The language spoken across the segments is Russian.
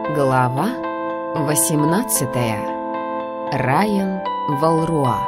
Глава 18. Райан Валруа.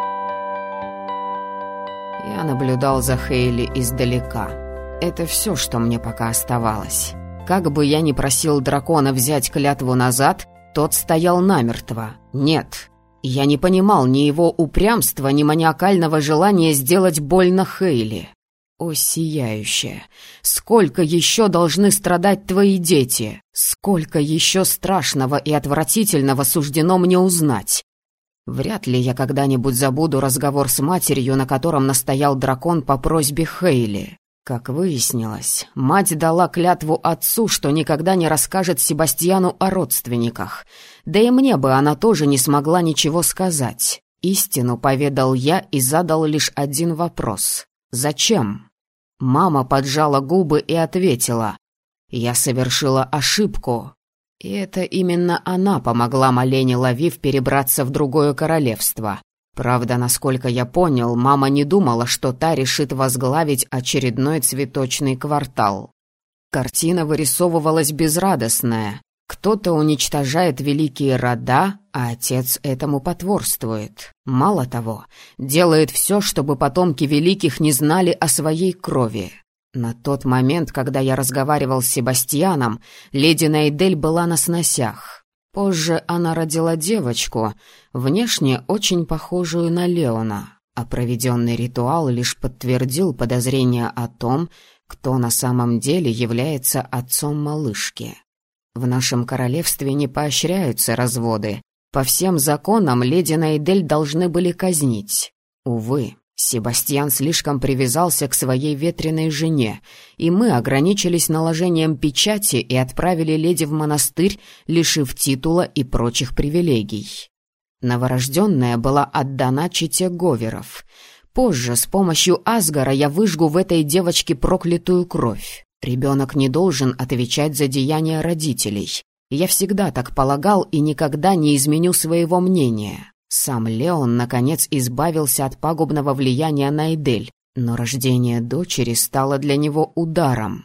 Я наблюдал за Хейли издалека. Это все, что мне пока оставалось. Как бы я ни просил дракона взять клятву назад, тот стоял намертво. Нет, я не понимал ни его упрямства, ни маниакального желания сделать больно Хейли. О, сияющая! Сколько еще должны страдать твои дети? Сколько еще страшного и отвратительного суждено мне узнать? Вряд ли я когда-нибудь забуду разговор с матерью, на котором настоял дракон по просьбе Хейли. Как выяснилось, мать дала клятву отцу, что никогда не расскажет Себастьяну о родственниках. Да и мне бы она тоже не смогла ничего сказать. Истину поведал я и задал лишь один вопрос. Зачем? Мама поджала губы и ответила: «Я совершила ошибку». И это именно она помогла Малене Лавив перебраться в другое королевство. Правда, насколько я понял, мама не думала, что та решит возглавить очередной цветочный квартал. Картина вырисовывалась безрадостная. Кто-то уничтожает великие рода, а отец этому потворствует. Мало того, делает все, чтобы потомки великих не знали о своей крови. На тот момент, когда я разговаривал с Себастьяном, леди Найдель была на сносях. Позже она родила девочку, внешне очень похожую на Леона, а проведенный ритуал лишь подтвердил подозрения о том, кто на самом деле является отцом малышки. В нашем королевстве не поощряются разводы. По всем законам леди Найдель должны были казнить. Увы, Себастьян слишком привязался к своей ветреной жене, и мы ограничились наложением печати и отправили леди в монастырь, лишив титула и прочих привилегий. Новорожденная была отдана чете Говеров. Позже с помощью Асгара я выжгу в этой девочке проклятую кровь. Ребенок не должен отвечать за деяния родителей. Я всегда так полагал и никогда не изменю своего мнения. Сам Леон, наконец, избавился от пагубного влияния Найдель, но рождение дочери стало для него ударом.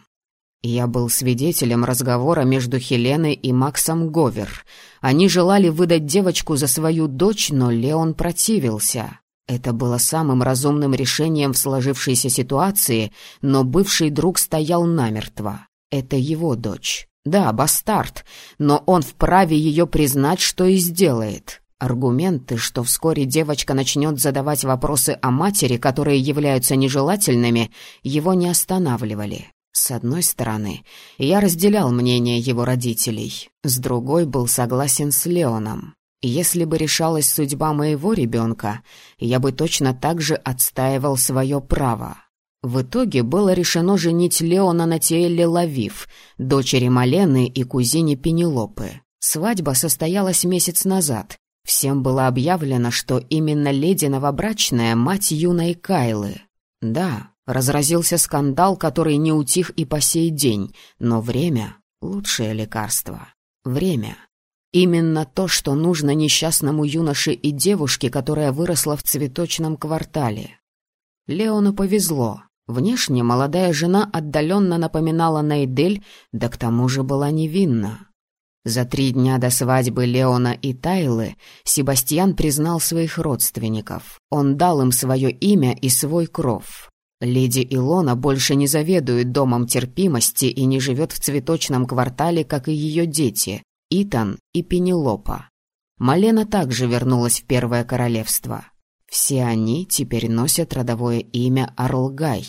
Я был свидетелем разговора между Хеленой и Максом Говер. Они желали выдать девочку за свою дочь, но Леон противился. Это было самым разумным решением в сложившейся ситуации, но бывший друг стоял намертво. Это его дочь. Да, бастард, но он вправе ее признать, что и сделает. Аргументы, что вскоре девочка начнет задавать вопросы о матери, которые являются нежелательными, его не останавливали. С одной стороны, я разделял мнение его родителей, с другой был согласен с Леоном. Если бы решалась судьба моего ребенка, я бы точно так же отстаивал свое право. В итоге было решено женить Леона на Тиэлле Лавив, дочери Малены и кузине Пенелопы. Свадьба состоялась месяц назад. Всем было объявлено, что именно леди новобрачная мать юной Кайлы. Да, разразился скандал, который не утих и по сей день, но время — лучшее лекарство. Время. Именно то, что нужно несчастному юноше и девушке, которая выросла в цветочном квартале. Леону повезло. Внешне молодая жена отдаленно напоминала Найдель, да к тому же была невинна. За 3 дня до свадьбы Леона и Тайлы Себастьян признал своих родственников. Он дал им свое имя и свой кров. Леди Илона больше не заведует домом терпимости и не живет в цветочном квартале, как и ее дети — Итан и Пенелопа. Малена также вернулась в Первое Королевство. Все они теперь носят родовое имя Арлгай.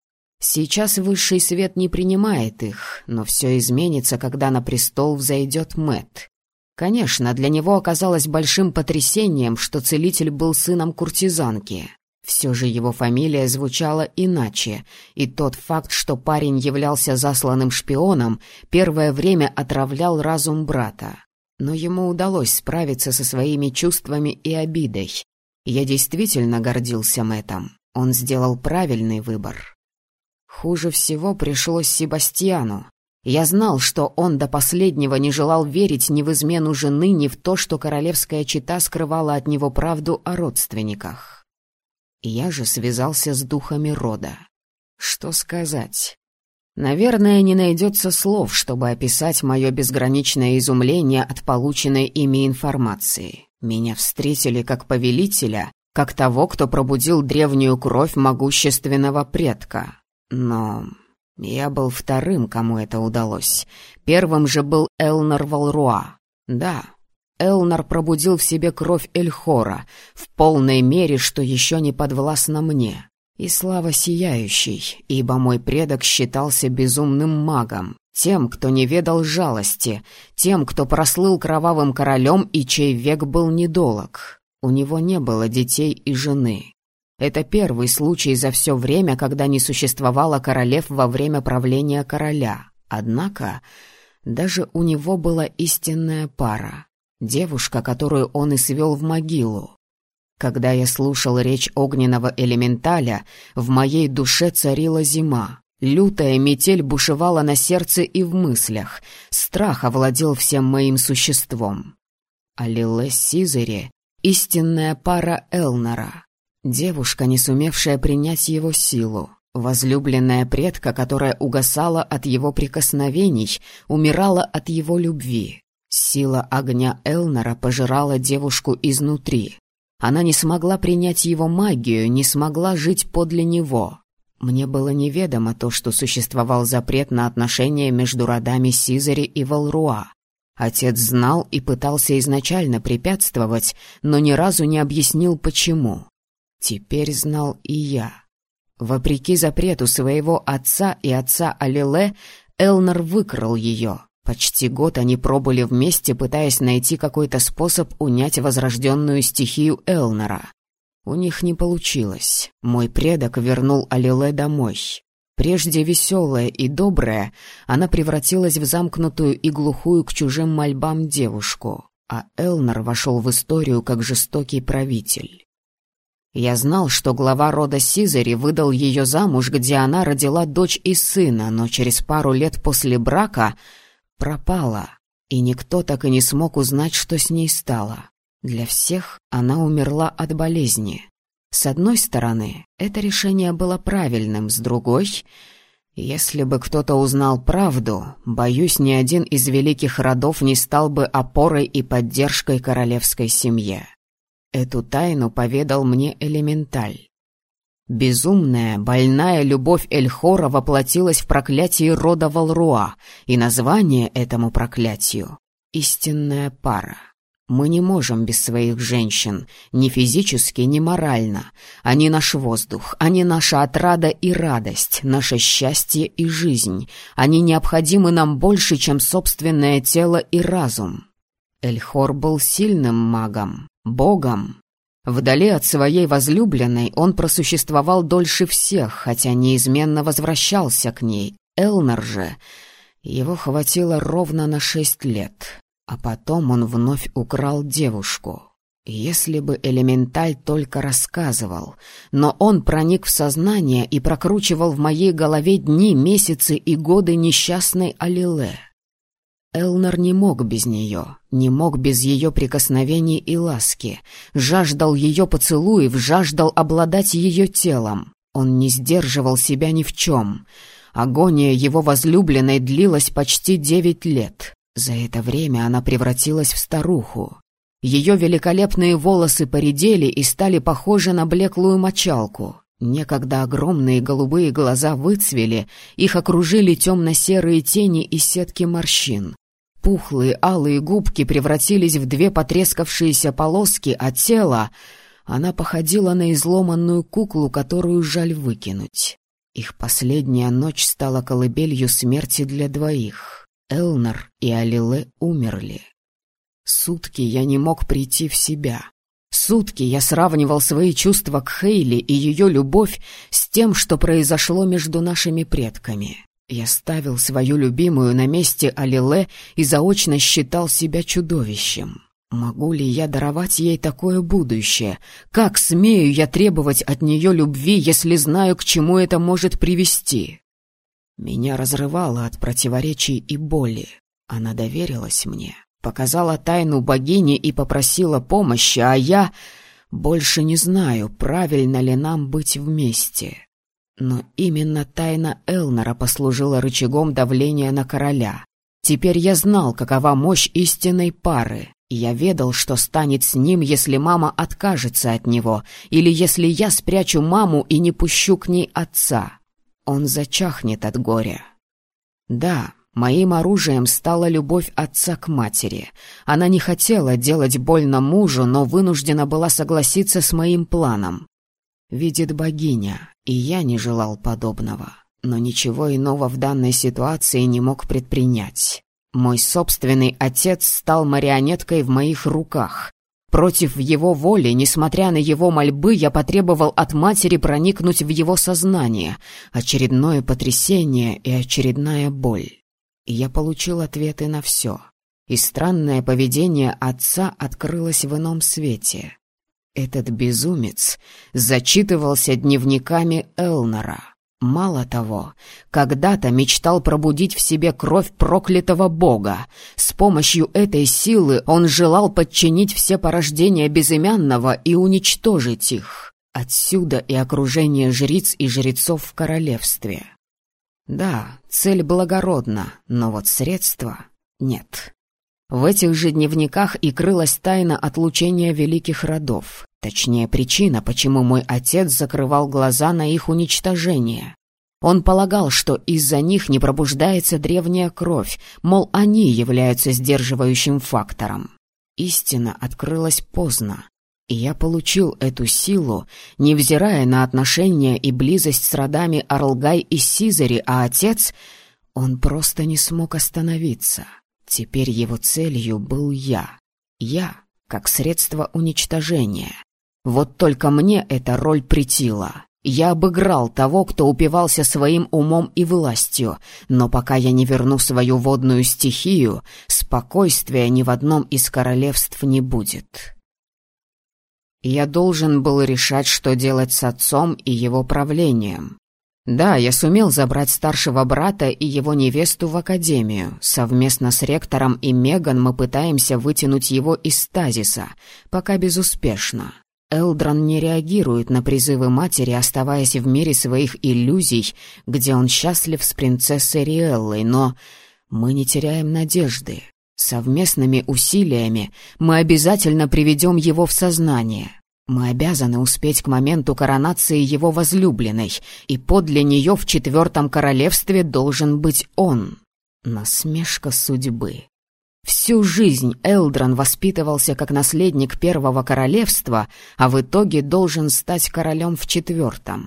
Сейчас высший свет не принимает их, но все изменится, когда на престол взойдет Мэтт. Конечно, для него оказалось большим потрясением, что целитель был сыном куртизанки. Все же его фамилия звучала иначе, и тот факт, что парень являлся засланным шпионом, первое время отравлял разум брата. Но ему удалось справиться со своими чувствами и обидой. Я действительно гордился Мэттом. Он сделал правильный выбор. Хуже всего пришлось Себастьяну. Я знал, что он до последнего не желал верить ни в измену жены, ни в то, что королевская чета скрывала от него правду о родственниках. Я же связался с духами рода. Что сказать? Наверное, не найдется слов, чтобы описать мое безграничное изумление от полученной ими информации. Меня встретили как повелителя, как того, кто пробудил древнюю кровь могущественного предка. Но я был вторым, кому это удалось. Первым же был Элнар Валруа. Да, Элнар пробудил в себе кровь Эльхора в полной мере, что еще не подвластно мне. И слава сияющей, ибо мой предок считался безумным магом, тем, кто не ведал жалости, тем, кто прослыл кровавым королем и чей век был недолог. У него не было детей и жены. Это первый случай за все время, когда не существовало королев во время правления короля. Однако даже у него была истинная пара, девушка, которую он и свел в могилу. Когда я слушал речь огненного элементаля, в моей душе царила зима. Лютая метель бушевала на сердце и в мыслях. Страх овладел всем моим существом. Алиле Сизери — истинная пара Элнара. Девушка, не сумевшая принять его силу. Возлюбленная предка, которая угасала от его прикосновений, умирала от его любви. Сила огня Элнара пожирала девушку изнутри. Она не смогла принять его магию, не смогла жить подле него. Мне было неведомо то, что существовал запрет на отношения между родами Сизери и Валруа. Отец знал и пытался изначально препятствовать, но ни разу не объяснил, почему. Теперь знал и я. Вопреки запрету своего отца и отца Алиле, Элнар выкрал ее. Почти год они пробыли вместе, пытаясь найти какой-то способ унять возрожденную стихию Элнара. У них не получилось. Мой предок вернул Алиле домой. Прежде веселая и добрая, она превратилась в замкнутую и глухую к чужим мольбам девушку, а Элнар вошел в историю как жестокий правитель. Я знал, что глава рода Сизери выдал ее замуж, где она родила дочь и сына, но через пару лет после брака пропала, и никто так и не смог узнать, что с ней стало. Для всех она умерла от болезни. С одной стороны, это решение было правильным, с другой, если бы кто-то узнал правду, боюсь, ни один из великих родов не стал бы опорой и поддержкой королевской семье. Эту тайну поведал мне элементаль. Безумная, больная любовь Эльхора воплотилась в проклятии рода Валруа, и название этому проклятию — «Истинная пара». Мы не можем без своих женщин, ни физически, ни морально. Они наш воздух, они наша отрада и радость, наше счастье и жизнь. Они необходимы нам больше, чем собственное тело и разум. Эльхор был сильным магом, богом. Вдали от своей возлюбленной он просуществовал дольше всех, хотя неизменно возвращался к ней. Элнар же, его хватило ровно на 6 лет. А потом он вновь украл девушку. Если бы элементаль только рассказывал, но он проник в сознание и прокручивал в моей голове дни, месяцы и годы несчастной Алиле. Элнар не мог без нее, не мог без ее прикосновений и ласки, жаждал ее поцелуев, жаждал обладать ее телом. Он не сдерживал себя ни в чем. Агония его возлюбленной длилась почти 9 лет. За это время она превратилась в старуху. Ее великолепные волосы поредели и стали похожи на блеклую мочалку. Некогда огромные голубые глаза выцвели, их окружили темно-серые тени и сетки морщин. Пухлые алые губки превратились в 2 потрескавшиеся полоски, а тело... Она походила на изломанную куклу, которую жаль выкинуть. Их последняя ночь стала колыбелью смерти для 2. Элнар и Алиле умерли. Сутки я не мог прийти в себя. Сутки я сравнивал свои чувства к Хейли и ее любовь с тем, что произошло между нашими предками. Я ставил свою любимую на месте Алиле и заочно считал себя чудовищем. Могу ли я даровать ей такое будущее? Как смею я требовать от нее любви, если знаю, к чему это может привести? Меня разрывало от противоречий и боли. Она доверилась мне, показала тайну богини и попросила помощи, а я больше не знаю, правильно ли нам быть вместе. Но именно тайна Элнора послужила рычагом давления на короля. Теперь я знал, какова мощь истинной пары. Я ведал, что станет с ним, если мама откажется от него, или если я спрячу маму и не пущу к ней отца. Он зачахнет от горя. Да, моим оружием стала любовь отца к матери. Она не хотела делать больно мужу, но вынуждена была согласиться с моим планом. Видит богиня, и я не желал подобного, но ничего иного в данной ситуации не мог предпринять. Мой собственный отец стал марионеткой в моих руках. Против его воли, несмотря на его мольбы, я потребовал от матери проникнуть в его сознание. Очередное потрясение и очередная боль. И я получил ответы на все. И странное поведение отца открылось в ином свете. Этот безумец зачитывался дневниками Элнора. Мало того, когда-то мечтал пробудить в себе кровь проклятого бога. С помощью этой силы он желал подчинить все порождения безымянного и уничтожить их. Отсюда и окружение жриц и жрецов в королевстве. Да, цель благородна, но вот средства нет. В этих же дневниках и крылась тайна отлучения великих родов. Точнее, причина, почему мой отец закрывал глаза на их уничтожение. Он полагал, что из-за них не пробуждается древняя кровь, мол, они являются сдерживающим фактором. Истина открылась поздно, и я получил эту силу, невзирая на отношения и близость с родами Арлгай и Сизери, а отец, он просто не смог остановиться. Теперь его целью был я. Я, как средство уничтожения. Вот только мне эта роль претила. Я обыграл того, кто упивался своим умом и властью, но пока я не верну свою водную стихию, спокойствия ни в одном из королевств не будет. Я должен был решать, что делать с отцом и его правлением. Да, я сумел забрать старшего брата и его невесту в академию. Совместно с ректором и Меган мы пытаемся вытянуть его из стазиса, пока безуспешно. Элдран не реагирует на призывы матери, оставаясь в мире своих иллюзий, где он счастлив с принцессой Риэллой, но мы не теряем надежды. Совместными усилиями мы обязательно приведем его в сознание. Мы обязаны успеть к моменту коронации его возлюбленной, и подле нее в 4 королевстве должен быть он. Насмешка судьбы. Всю жизнь Элдран воспитывался как наследник 1 королевства, а в итоге должен стать королем в 4.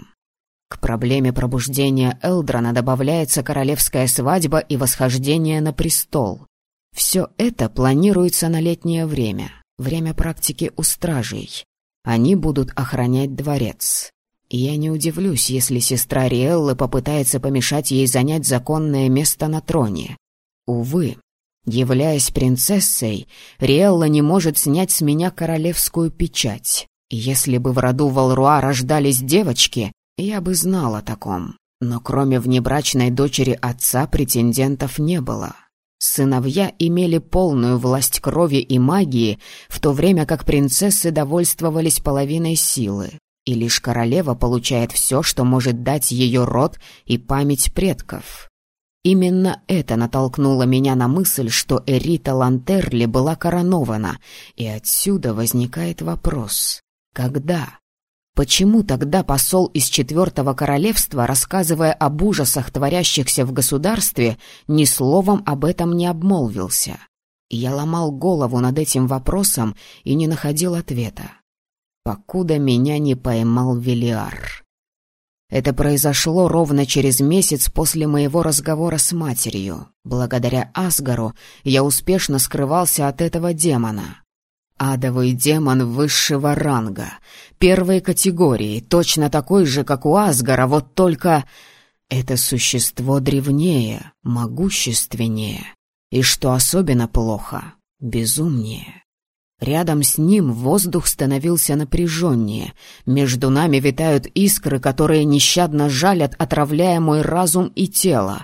К проблеме пробуждения Элдрана добавляется королевская свадьба и восхождение на престол. Все это планируется на летнее время практики у стражей. Они будут охранять дворец. И я не удивлюсь, если сестра Риэллы попытается помешать ей занять законное место на троне. Увы, являясь принцессой, Риэлла не может снять с меня королевскую печать. Если бы в роду Валруа рождались девочки, я бы знал о таком. Но кроме внебрачной дочери отца претендентов не было. Сыновья имели полную власть крови и магии, в то время как принцессы довольствовались половиной силы. И лишь королева получает все, что может дать ее род и память предков. Именно это натолкнуло меня на мысль, что Эрита Лантерли была коронована, и отсюда возникает вопрос: когда? Почему тогда посол из 4 королевства, рассказывая об ужасах, творящихся в государстве, ни словом об этом не обмолвился? Я ломал голову над этим вопросом и не находил ответа, покуда меня не поймал Велиар. Это произошло ровно через месяц после моего разговора с матерью. Благодаря Асгару я успешно скрывался от этого демона. Адовый демон высшего ранга, 1 категории, точно такой же, как у Асгара, вот только это существо древнее, могущественнее, и, что особенно плохо, безумнее. Рядом с ним воздух становился напряженнее, между нами витают искры, которые нещадно жалят, отравляя мой разум и тело.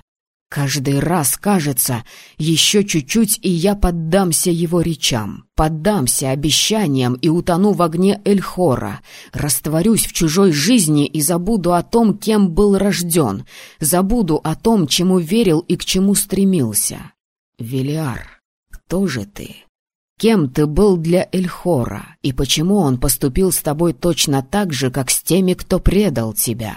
Каждый раз кажется, еще чуть-чуть, и я поддамся его речам, поддамся обещаниям и утону в огне Эльхора, растворюсь в чужой жизни и забуду о том, кем был рожден, забуду о том, чему верил и к чему стремился. Велиар, кто же ты? Кем ты был для Эльхора, и почему он поступил с тобой точно так же, как с теми, кто предал тебя?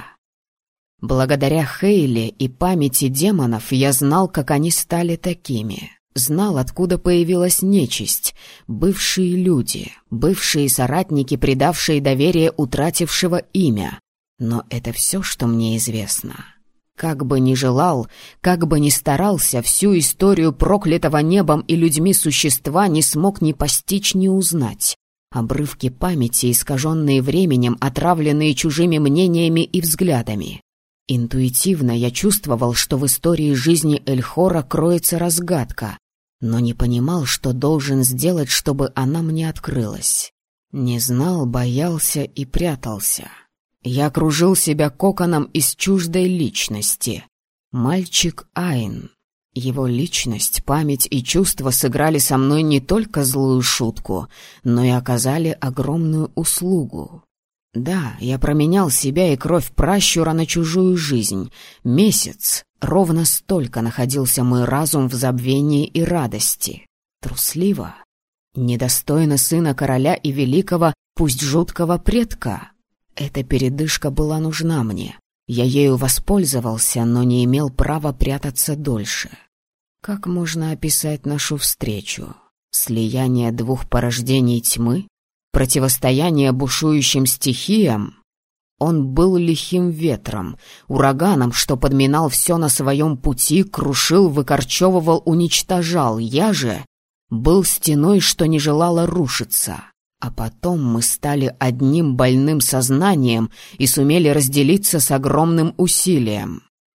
Благодаря Хейли и памяти демонов я знал, как они стали такими. Знал, откуда появилась нечисть, бывшие люди, бывшие соратники, предавшие доверие утратившего имя. Но это все, что мне известно. Как бы ни желал, как бы ни старался, всю историю проклятого небом и людьми существа не смог ни постичь, ни узнать. Обрывки памяти, искаженные временем, отравленные чужими мнениями и взглядами. Интуитивно я чувствовал, что в истории жизни Эльхора кроется разгадка, но не понимал, что должен сделать, чтобы она мне открылась. Не знал, боялся и прятался. Я окружил себя коконом из чуждой личности. Мальчик Айн. Его личность, память и чувства сыграли со мной не только злую шутку, но и оказали огромную услугу. Да, я променял себя и кровь пращура на чужую жизнь. Месяц. Ровно столько находился мой разум в забвении и радости. Трусливо. Недостойно сына короля и великого, пусть жуткого предка. Эта передышка была нужна мне. Я ею воспользовался, но не имел права прятаться дольше. Как можно описать нашу встречу? Слияние двух порождений тьмы? Противостояние бушующим стихиям? Он был лихим ветром, ураганом, что подминал все на своем пути, крушил, выкорчевывал, уничтожал. Я же был стеной, что не желала рушиться. А потом мы стали одним больным сознанием и сумели разделиться с огромным усилием.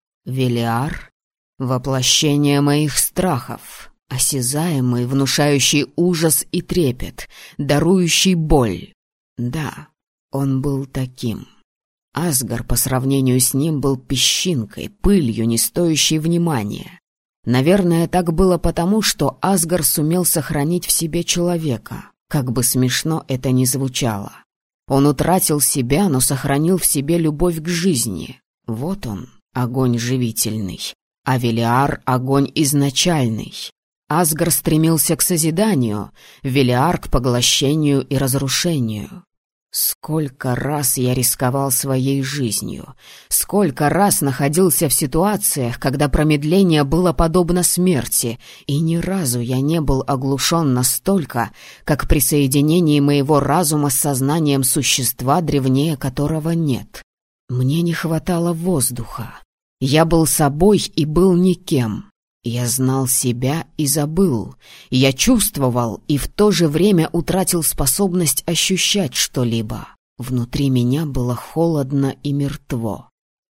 Велиар — воплощение моих страхов. Осязаемый, внушающий ужас и трепет, дарующий боль. Да, он был таким. Асгар по сравнению с ним был песчинкой, пылью, не стоящей внимания. Наверное, так было потому, что Асгар сумел сохранить в себе человека, как бы смешно это ни звучало. Он утратил себя, но сохранил в себе любовь к жизни. Вот он, огонь живительный, а Велиар — огонь изначальный. Асгар стремился к созиданию, Велиар — к поглощению и разрушению. Сколько раз я рисковал своей жизнью, сколько раз находился в ситуациях, когда промедление было подобно смерти, и ни разу я не был оглушен настолько, как при соединении моего разума с сознанием существа, древнее которого нет. Мне не хватало воздуха. Я был собой и был никем. Я знал себя и забыл. Я чувствовал и в то же время утратил способность ощущать что-либо. Внутри меня было холодно и мертво.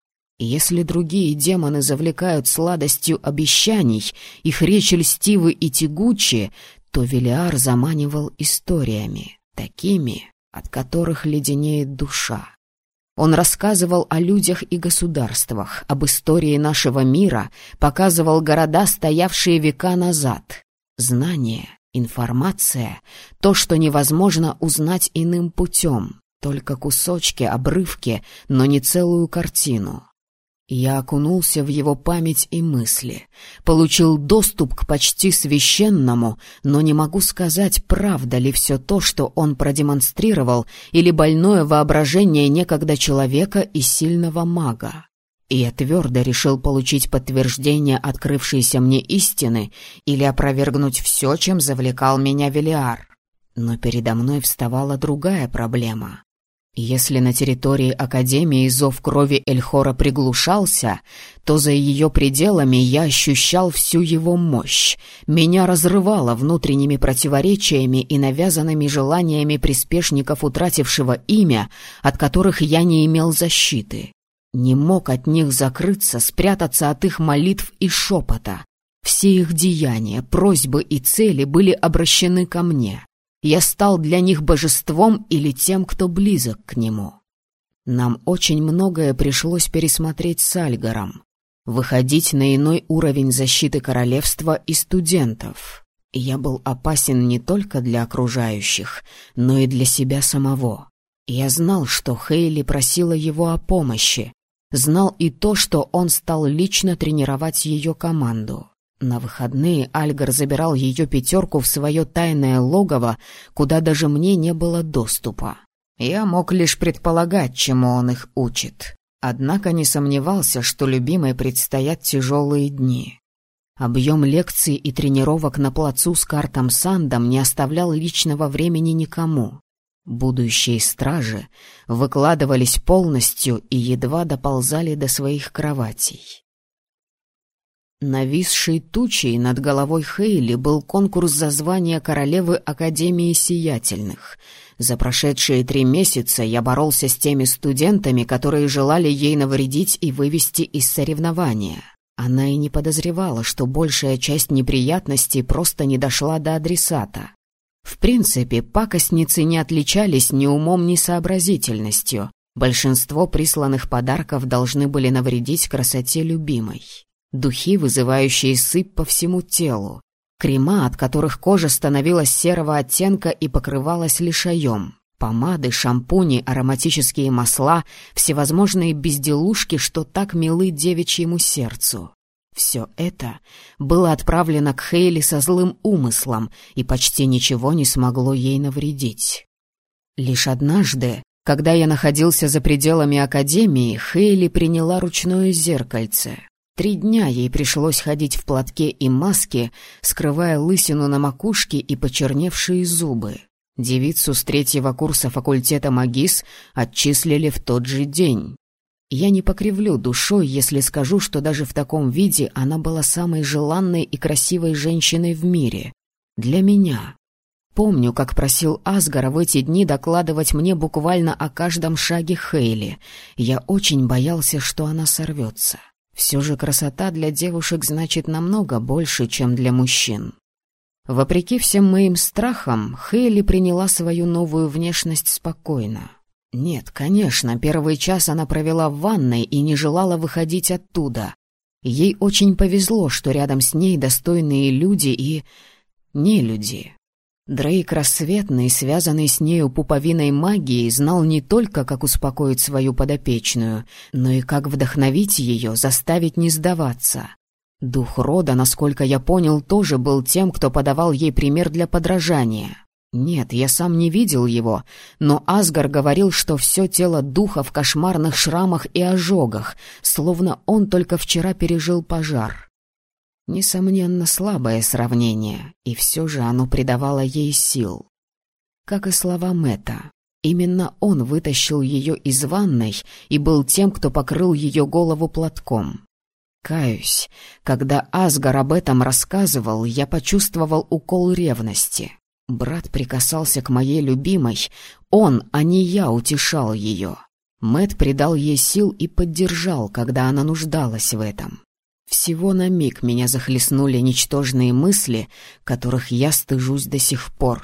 Если другие демоны завлекают сладостью обещаний, их речи льстивы и тягучи, то Велиар заманивал историями, такими, от которых леденеет душа. Он рассказывал о людях и государствах, об истории нашего мира, показывал города, стоявшие века назад. Знание, информация — то, что невозможно узнать иным путем, только кусочки, обрывки, но не целую картину. Я окунулся в его память и мысли, получил доступ к почти священному, но не могу сказать, правда ли все то, что он продемонстрировал, или больное воображение некогда человека и сильного мага. И я твердо решил получить подтверждение открывшейся мне истины или опровергнуть все, чем завлекал меня Велиар. Но передо мной вставала другая проблема. Если на территории Академии зов крови Эльхора приглушался, то за ее пределами я ощущал всю его мощь. Меня разрывало внутренними противоречиями и навязанными желаниями приспешников утратившего имя, от которых я не имел защиты. Не мог от них закрыться, спрятаться от их молитв и шепота. Все их деяния, просьбы и цели были обращены ко мне. Я стал для них божеством или тем, кто близок к нему. Нам очень многое пришлось пересмотреть с Альгаром. выходить на иной уровень защиты королевства и студентов. Я был опасен не только для окружающих, но и для себя самого. Я знал, что Хейли просила его о помощи. Знал и то, что он стал лично тренировать ее команду. На выходные Альгар забирал ее пятерку в свое тайное логово, куда даже мне не было доступа. Я мог лишь предполагать, чему он их учит. Однако не сомневался, что любимой предстоят тяжелые дни. Объем лекций и тренировок на плацу с Картом Сандом не оставлял личного времени никому. Будущие стражи выкладывались полностью и едва доползали до своих кроватей. Нависшей тучей над головой Хейли был конкурс за звание королевы Академии Сиятельных. За прошедшие 3 месяца я боролся с теми студентами, которые желали ей навредить и вывести из соревнования. Она и не подозревала, что большая часть неприятностей просто не дошла до адресата. В принципе, пакостницы не отличались ни умом, ни сообразительностью. Большинство присланных подарков должны были навредить красоте любимой. Духи, вызывающие сыпь по всему телу. Крема, от которых кожа становилась серого оттенка и покрывалась лишаем. Помады, шампуни, ароматические масла, всевозможные безделушки, что так милы девичьему сердцу. Все это было отправлено к Хейли со злым умыслом, и почти ничего не смогло ей навредить. Лишь однажды, когда я находился за пределами Академии, Хейли приняла ручное зеркальце. 3 дня ей пришлось ходить в платке и маске, скрывая лысину на макушке и почерневшие зубы. Девицу с 3-го курса факультета магис отчислили в тот же день. Я не покривлю душой, если скажу, что даже в таком виде она была самой желанной и красивой женщиной в мире. Для меня. Помню, как просил Асгара в эти дни докладывать мне буквально о каждом шаге Хейли. Я очень боялся, что она сорвется. Все же красота для девушек значит намного больше, чем для мужчин. Вопреки всем моим страхам, Хейли приняла свою новую внешность спокойно. Нет, конечно, первый час она провела в ванной и не желала выходить оттуда. Ей очень повезло, что рядом с ней достойные люди и нелюди. Дрейк Рассветный, связанный с нею пуповиной магии, знал не только, как успокоить свою подопечную, но и как вдохновить ее, заставить не сдаваться. Дух рода, насколько я понял, тоже был тем, кто подавал ей пример для подражания. Нет, я сам не видел его, но Асгар говорил, что все тело духа в кошмарных шрамах и ожогах, словно он только вчера пережил пожар. Несомненно, слабое сравнение, и все же оно придавало ей сил. Как и слова Мэтта. Именно он вытащил ее из ванной и был тем, кто покрыл ее голову платком. Каюсь, когда Асгар об этом рассказывал, я почувствовал укол ревности. Брат прикасался к моей любимой, он, а не я, утешал ее. Мэтт придал ей сил и поддержал, когда она нуждалась в этом. Всего на миг меня захлестнули ничтожные мысли, которых я стыжусь до сих пор.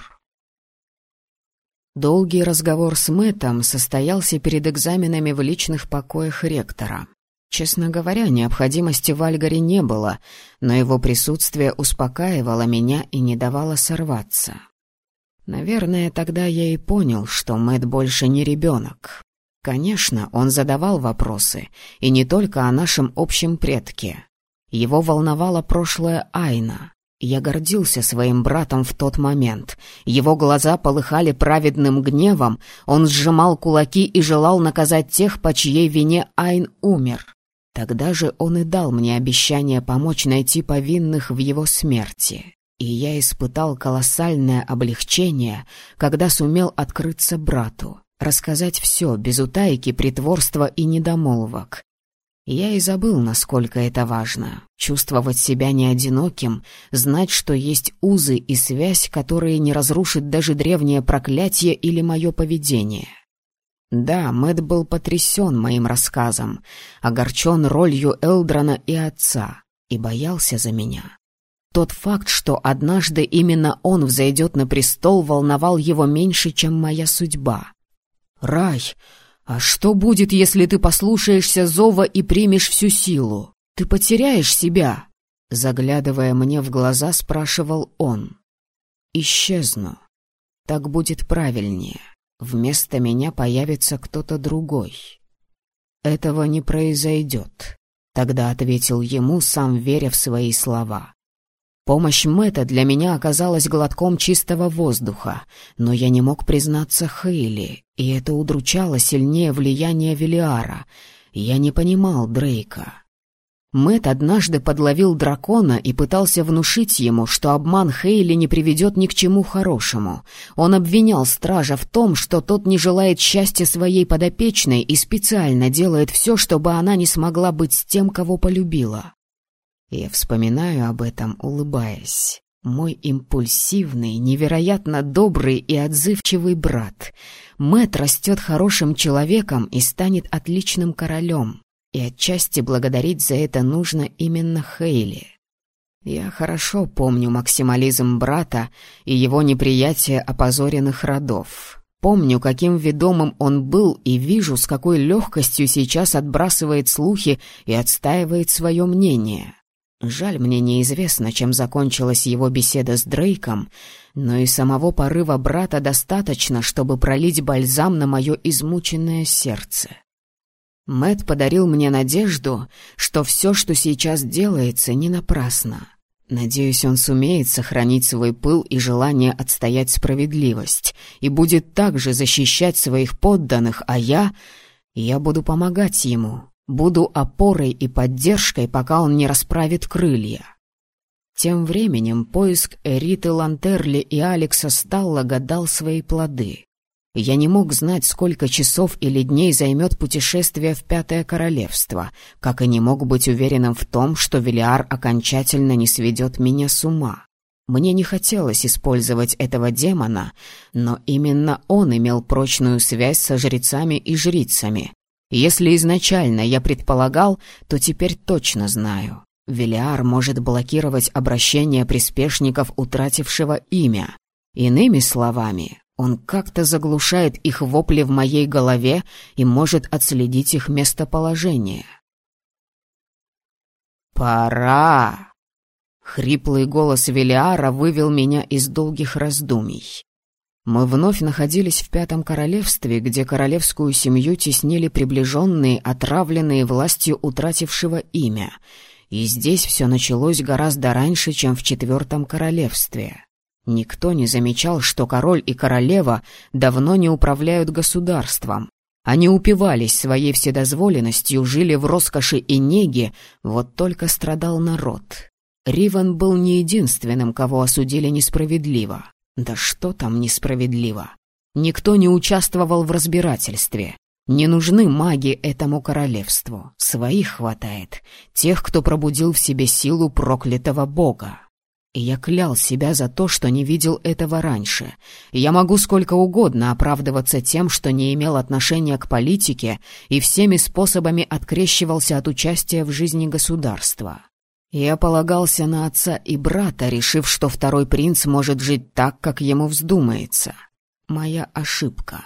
Долгий разговор с Мэттом состоялся перед экзаменами в личных покоях ректора. Честно говоря, необходимости в Альгаре не было, но его присутствие успокаивало меня и не давало сорваться. Наверное, тогда я и понял, что Мэтт больше не ребенок. Конечно, он задавал вопросы, и не только о нашем общем предке. Его волновало прошлое Айна. Я гордился своим братом в тот момент. Его глаза полыхали праведным гневом, он сжимал кулаки и желал наказать тех, по чьей вине Айн умер. Тогда же он и дал мне обещание помочь найти повинных в его смерти. И я испытал колоссальное облегчение, когда сумел открыться брату, рассказать все, без утайки, притворства и недомолвок. Я и забыл, насколько это важно — чувствовать себя не одиноким, знать, что есть узы и связь, которые не разрушит даже древнее проклятие или мое поведение. Да, Мэтт был потрясен моим рассказом, огорчен ролью Элдрона и отца, и боялся за меня. Тот факт, что однажды именно он взойдет на престол, волновал его меньше, чем моя судьба. «Рай, а что будет, если ты послушаешься зова и примешь всю силу?» Ты потеряешь себя?» Заглядывая мне в глаза, спрашивал он. «Исчезну. Так будет правильнее. Вместо меня появится кто-то другой». «Этого не произойдет», — тогда ответил ему, сам веря в свои слова. Помощь Мэтта для меня оказалась глотком чистого воздуха, но я не мог признаться Хейли, и это удручало сильнее влияние Велиара. Я не понимал Дрейка. Мэтт однажды подловил дракона и пытался внушить ему, что обман Хейли не приведет ни к чему хорошему. Он обвинял стража в том, что тот не желает счастья своей подопечной и специально делает все, чтобы она не смогла быть с тем, кого полюбила. Я вспоминаю об этом, улыбаясь. Мой импульсивный, невероятно добрый и отзывчивый брат. Мэтт растет хорошим человеком и станет отличным королем. И отчасти благодарить за это нужно именно Хейли. Я хорошо помню максимализм брата и его неприятие опозоренных родов. Помню, каким ведомым он был, и вижу, с какой легкостью сейчас отбрасывает слухи и отстаивает свое мнение. Жаль, мне неизвестно, чем закончилась его беседа с Дрейком, но и самого порыва брата достаточно, чтобы пролить бальзам на мое измученное сердце. Мэтт подарил мне надежду, что все, что сейчас делается, не напрасно. Надеюсь, он сумеет сохранить свой пыл и желание отстоять справедливость и будет также защищать своих подданных, а я буду помогать ему, буду опорой и поддержкой, пока он не расправит крылья. Тем временем поиск Эриты Лантерли и Алекса Сталлага дал свои плоды. Я не мог знать, сколько часов или дней займет путешествие в Пятое Королевство, как и не мог быть уверенным в том, что Велиар окончательно не сведет меня с ума. Мне не хотелось использовать этого демона, но именно он имел прочную связь со жрецами и жрицами. Если изначально я предполагал, то теперь точно знаю. Велиар может блокировать обращение приспешников, утратившего имя. Иными словами, он как-то заглушает их вопли в моей голове и может отследить их местоположение. «Пора!» Хриплый голос Велиара вывел меня из долгих раздумий. Мы вновь находились в Пятом Королевстве, где королевскую семью теснили приближенные, отравленные властью утратившего имя. И здесь все началось гораздо раньше, чем в Четвертом Королевстве. Никто не замечал, что король и королева давно не управляют государством. Они упивались своей вседозволенностью, жили в роскоши и неге, вот только страдал народ. Ривен был не единственным, кого осудили несправедливо. Да что там несправедливо? Никто не участвовал в разбирательстве. Не нужны маги этому королевству. Своих хватает. Тех, кто пробудил в себе силу проклятого бога. И я клял себя за то, что не видел этого раньше. Я могу сколько угодно оправдываться тем, что не имел отношения к политике и всеми способами открещивался от участия в жизни государства. Я полагался на отца и брата, решив, что второй принц может жить так, как ему вздумается. Моя ошибка.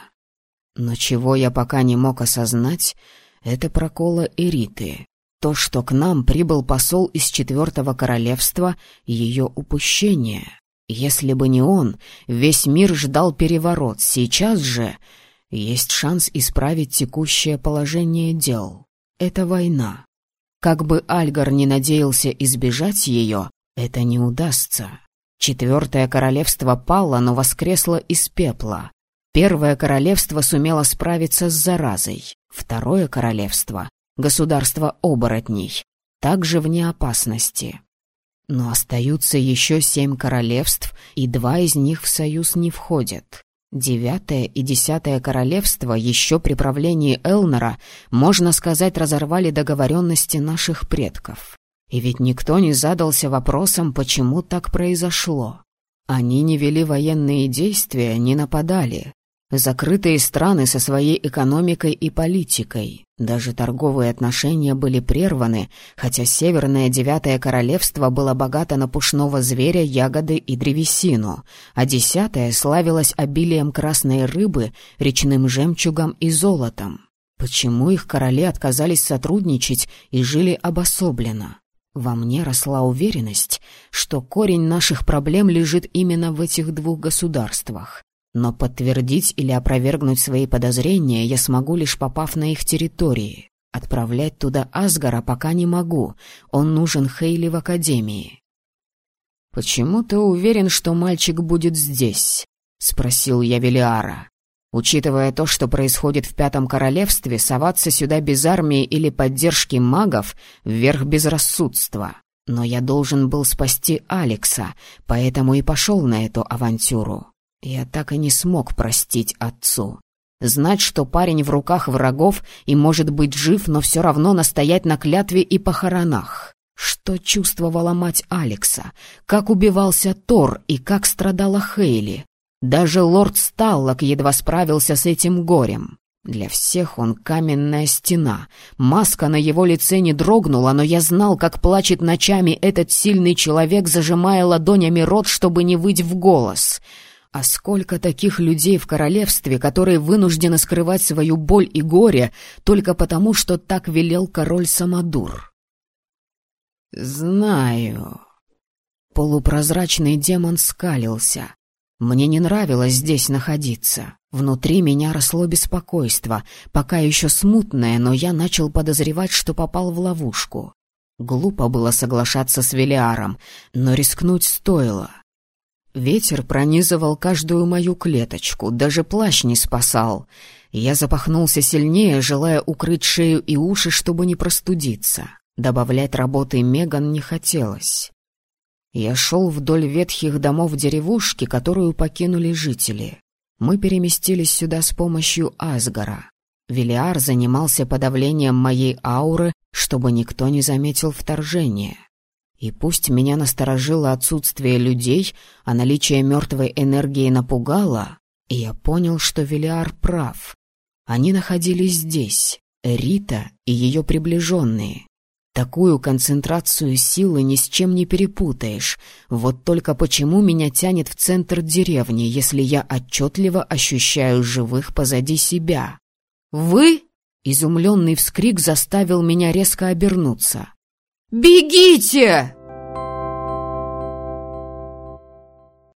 Но чего я пока не мог осознать, это прокола Эриты. То, что к нам прибыл посол из Четвертого Королевства, ее упущение. Если бы не он, весь мир ждал переворот. Сейчас же есть шанс исправить текущее положение дел. Это война. Как бы Альгар не надеялся избежать ее, это не удастся. Четвертое королевство пало, но воскресло из пепла. Первое королевство сумело справиться с заразой. Второе королевство, государство оборотней, также вне опасности. Но остаются еще 7 королевств, и 2 из них в союз не входят. 9 и 10 королевства еще при правлении Элнора, можно сказать, разорвали договоренности наших предков. И ведь никто не задался вопросом, почему так произошло. Они не вели военные действия, не нападали. Закрытые страны со своей экономикой и политикой. Даже торговые отношения были прерваны, хотя Северное 9 королевство было богато на пушного зверя, ягоды и древесину, а 10 славилось обилием красной рыбы, речным жемчугом и золотом. Почему их короли отказались сотрудничать и жили обособленно? Во мне росла уверенность, что корень наших проблем лежит именно в этих двух государствах. Но подтвердить или опровергнуть свои подозрения я смогу, лишь попав на их территории. Отправлять туда Асгара пока не могу, он нужен Хейли в Академии. «Почему ты уверен, что мальчик будет здесь?» — спросил я Велиара. Учитывая то, что происходит в Пятом Королевстве, соваться сюда без армии или поддержки магов — верх безрассудства. Но я должен был спасти Алекса, поэтому и пошел на эту авантюру. Я так и не смог простить отцу. Знать, что парень в руках врагов и может быть жив, но все равно настоять на клятве и похоронах. Что чувствовала мать Алекса, как убивался Тор и как страдала Хейли. Даже лорд Сталлок едва справился с этим горем. Для всех он каменная стена. Маска на его лице не дрогнула, но я знал, как плачет ночами этот сильный человек, зажимая ладонями рот, чтобы не выть в голос. А сколько таких людей в королевстве, которые вынуждены скрывать свою боль и горе только потому, что так велел король Самодур. «Знаю». Полупрозрачный демон скалился. Мне не нравилось здесь находиться. Внутри меня росло беспокойство, пока еще смутное, но я начал подозревать, что попал в ловушку. Глупо было соглашаться с Велиаром, но рискнуть стоило. Ветер пронизывал каждую мою клеточку, даже плащ не спасал. Я запахнулся сильнее, желая укрыть шею и уши, чтобы не простудиться. Добавлять работы Меган не хотелось. Я шел вдоль ветхих домов деревушки, которую покинули жители. Мы переместились сюда с помощью Асгара. Велиар занимался подавлением моей ауры, чтобы никто не заметил вторжения. И пусть меня насторожило отсутствие людей, а наличие мертвой энергии напугало, и я понял, что Велиар прав. Они находились здесь, Рита и ее приближенные. Такую концентрацию силы ни с чем не перепутаешь. Вот только почему меня тянет в центр деревни, если я отчетливо ощущаю живых позади себя? «Вы?» — изумленный вскрик заставил меня резко обернуться. «Бегите!»